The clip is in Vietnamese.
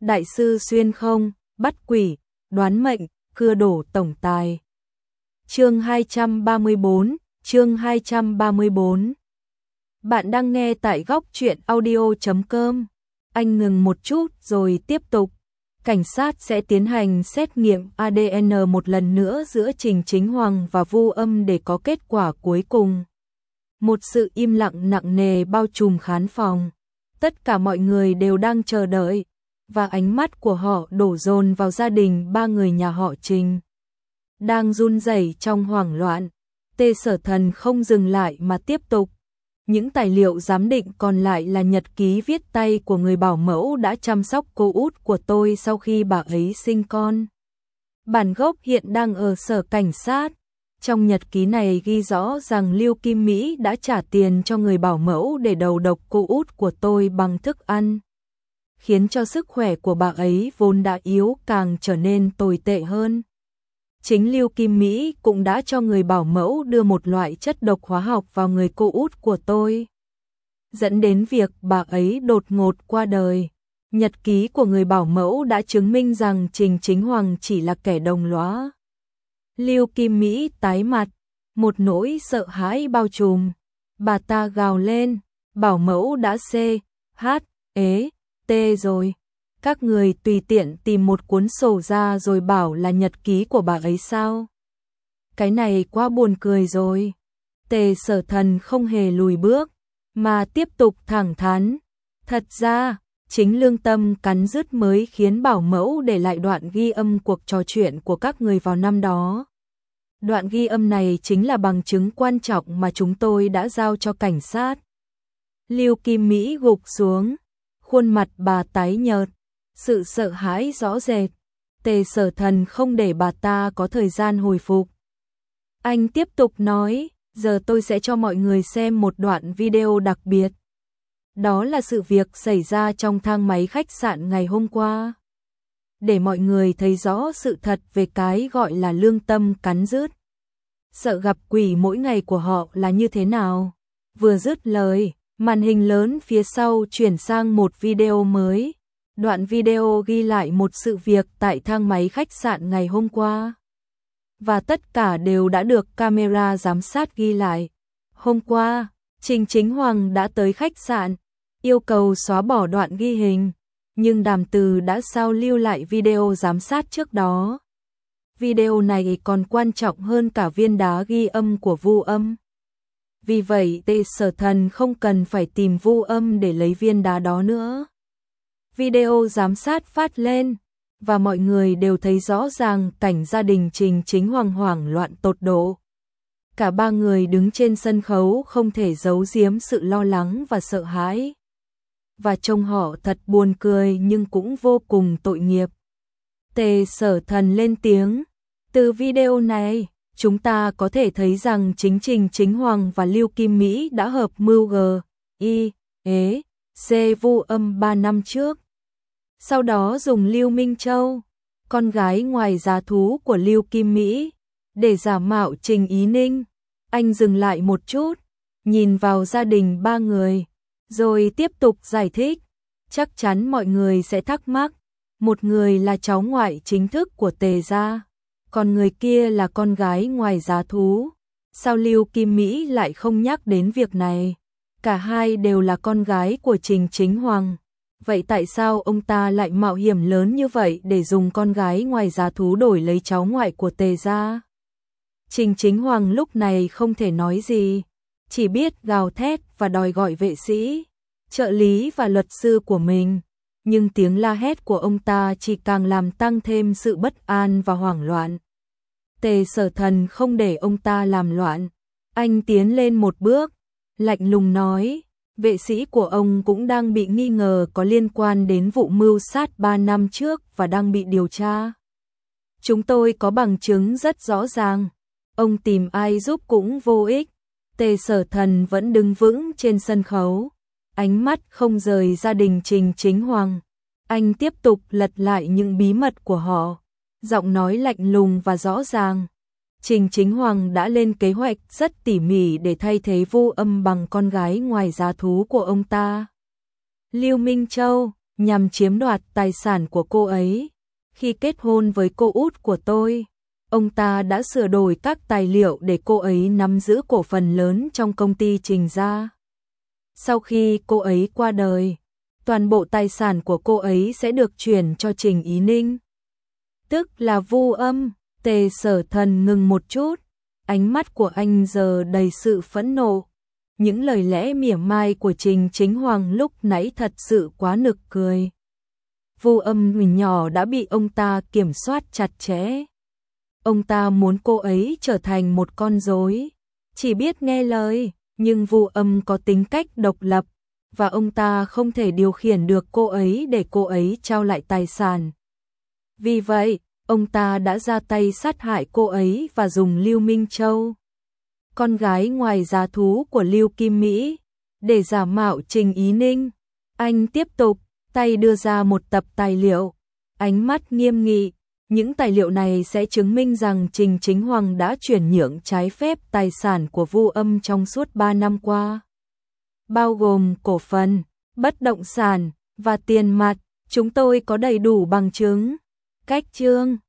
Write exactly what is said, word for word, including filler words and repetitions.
đại sư xuyên không, bắt quỷ, đoán mệnh, cưa đổ tổng tài. Chương hai trăm ba mươi bốn, chương hai trăm ba mươi bốn. Bạn đang nghe tại góc truyện audio chấm com. Anh ngừng một chút rồi tiếp tục. Cảnh sát sẽ tiến hành xét nghiệm a đê en một lần nữa giữa Trình Chính Hoàng và Vu Âm để có kết quả cuối cùng. Một sự im lặng nặng nề bao trùm khán phòng. Tất cả mọi người đều đang chờ đợi, và ánh mắt của họ đổ dồn vào gia đình ba người nhà họ Trình. Đang run rẩy trong hoảng loạn, Tề Sở Thần không dừng lại mà tiếp tục. Những tài liệu giám định còn lại là nhật ký viết tay của người bảo mẫu đã chăm sóc cô út của tôi sau khi bà ấy sinh con. Bản gốc hiện đang ở sở cảnh sát. Trong nhật ký này ghi rõ rằng Lưu Kim Mỹ đã trả tiền cho người bảo mẫu để đầu độc cô út của tôi bằng thức ăn, khiến cho sức khỏe của bà ấy vốn đã yếu càng trở nên tồi tệ hơn. Chính Lưu Kim Mỹ cũng đã cho người bảo mẫu đưa một loại chất độc hóa học vào người cô út của tôi, dẫn đến việc bà ấy đột ngột qua đời. Nhật ký của người bảo mẫu đã chứng minh rằng Trình Chính Hoàng chỉ là kẻ đồng lõa. Lưu Kim Mỹ tái mặt, một nỗi sợ hãi bao trùm. Bà ta gào lên, bảo mẫu đã xê, hát, ế, tê rồi. Các người tùy tiện tìm một cuốn sổ ra rồi bảo là nhật ký của bà ấy sao? Cái này quá buồn cười rồi. Tề Sở Thần không hề lùi bước, mà tiếp tục thẳng thắn. Thật ra, chính lương tâm cắn rứt mới khiến bảo mẫu để lại đoạn ghi âm cuộc trò chuyện của các người vào năm đó. Đoạn ghi âm này chính là bằng chứng quan trọng mà chúng tôi đã giao cho cảnh sát. Lưu Kim Mỹ gục xuống, khuôn mặt bà tái nhợt, sự sợ hãi rõ rệt. Tề Sở Thần không để bà ta có thời gian hồi phục. Anh tiếp tục nói, giờ tôi sẽ cho mọi người xem một đoạn video đặc biệt. Đó là sự việc xảy ra trong thang máy khách sạn ngày hôm qua. Để mọi người thấy rõ sự thật về cái gọi là lương tâm cắn rứt, sợ gặp quỷ mỗi ngày của họ là như thế nào. Vừa dứt lời, màn hình lớn phía sau chuyển sang một video mới. Đoạn video ghi lại một sự việc tại thang máy khách sạn ngày hôm qua. Và tất cả đều đã được camera giám sát ghi lại. Hôm qua, Trình Chính Hoàng đã tới khách sạn, yêu cầu xóa bỏ đoạn ghi hình, nhưng Đàm Từ đã sao lưu lại video giám sát trước đó. Video này còn quan trọng hơn cả viên đá ghi âm của Vu Âm. Vì vậy Tề Sở Thần không cần phải tìm Vu Âm để lấy viên đá đó nữa. Video giám sát phát lên, và mọi người đều thấy rõ ràng cảnh gia đình Trình Chính Hoàng hoảng loạn tột độ. Cả ba người đứng trên sân khấu không thể giấu giếm sự lo lắng và sợ hãi. Và trông họ thật buồn cười nhưng cũng vô cùng tội nghiệp. Tề Sở Thần lên tiếng, từ video này, chúng ta có thể thấy rằng chính Trình Chính Hoàng và Lưu Kim Mỹ đã hợp mưu g, i, ế, c Vu Âm ba năm trước. Sau đó dùng Lưu Minh Châu, con gái ngoài giá thú của Lưu Kim Mỹ, để giả mạo Trình Ý Ninh. Anh dừng lại một chút, nhìn vào gia đình ba người, rồi tiếp tục giải thích. Chắc chắn mọi người sẽ thắc mắc, một người là cháu ngoại chính thức của Tề gia, còn người kia là con gái ngoài giá thú. Sao Lưu Kim Mỹ lại không nhắc đến việc này? Cả hai đều là con gái của Trình Chính Hoàng. Vậy tại sao ông ta lại mạo hiểm lớn như vậy để dùng con gái ngoài giá thú đổi lấy cháu ngoại của Tề gia? Trình Chính Hoàng lúc này không thể nói gì, chỉ biết gào thét và đòi gọi vệ sĩ, trợ lý và luật sư của mình. Nhưng tiếng la hét của ông ta chỉ càng làm tăng thêm sự bất an và hoảng loạn. Tề Sở Thần không để ông ta làm loạn. Anh tiến lên một bước, lạnh lùng nói, vệ sĩ của ông cũng đang bị nghi ngờ có liên quan đến vụ mưu sát ba năm trước và đang bị điều tra. Chúng tôi có bằng chứng rất rõ ràng. Ông tìm ai giúp cũng vô ích. Tề Sở Thần vẫn đứng vững trên sân khấu, ánh mắt không rời gia đình Trình Chính Hoàng. Anh tiếp tục lật lại những bí mật của họ, giọng nói lạnh lùng và rõ ràng. Trình Chính Hoàng đã lên kế hoạch rất tỉ mỉ để thay thế Vu Âm bằng con gái ngoài giá thú của ông ta. Lưu Minh Châu, nhằm chiếm đoạt tài sản của cô ấy. Khi kết hôn với cô út của tôi, ông ta đã sửa đổi các tài liệu để cô ấy nắm giữ cổ phần lớn trong công ty Trình gia. Sau khi cô ấy qua đời, toàn bộ tài sản của cô ấy sẽ được chuyển cho Trình Ý Ninh, tức là Vu Âm. Tề Sở Thần ngừng một chút, ánh mắt của anh giờ đầy sự phẫn nộ. Những lời lẽ mỉa mai của Trình Chính Hoàng lúc nãy thật sự quá nực cười. Vu Âm mình nhỏ đã bị ông ta kiểm soát chặt chẽ. Ông ta muốn cô ấy trở thành một con rối, chỉ biết nghe lời, nhưng Vu Âm có tính cách độc lập, và ông ta không thể điều khiển được cô ấy để cô ấy trao lại tài sản. Vì vậy, ông ta đã ra tay sát hại cô ấy và dùng Lưu Minh Châu, con gái ngoài giá thú của Lưu Kim Mỹ, để giả mạo Trình Ý Ninh. Anh tiếp tục, tay đưa ra một tập tài liệu, ánh mắt nghiêm nghị. Những tài liệu này sẽ chứng minh rằng Trình Chính Hoàng đã chuyển nhượng trái phép tài sản của Vu Âm trong suốt ba năm qua, bao gồm cổ phần, bất động sản và tiền mặt. Chúng tôi có đầy đủ bằng chứng. Cách chương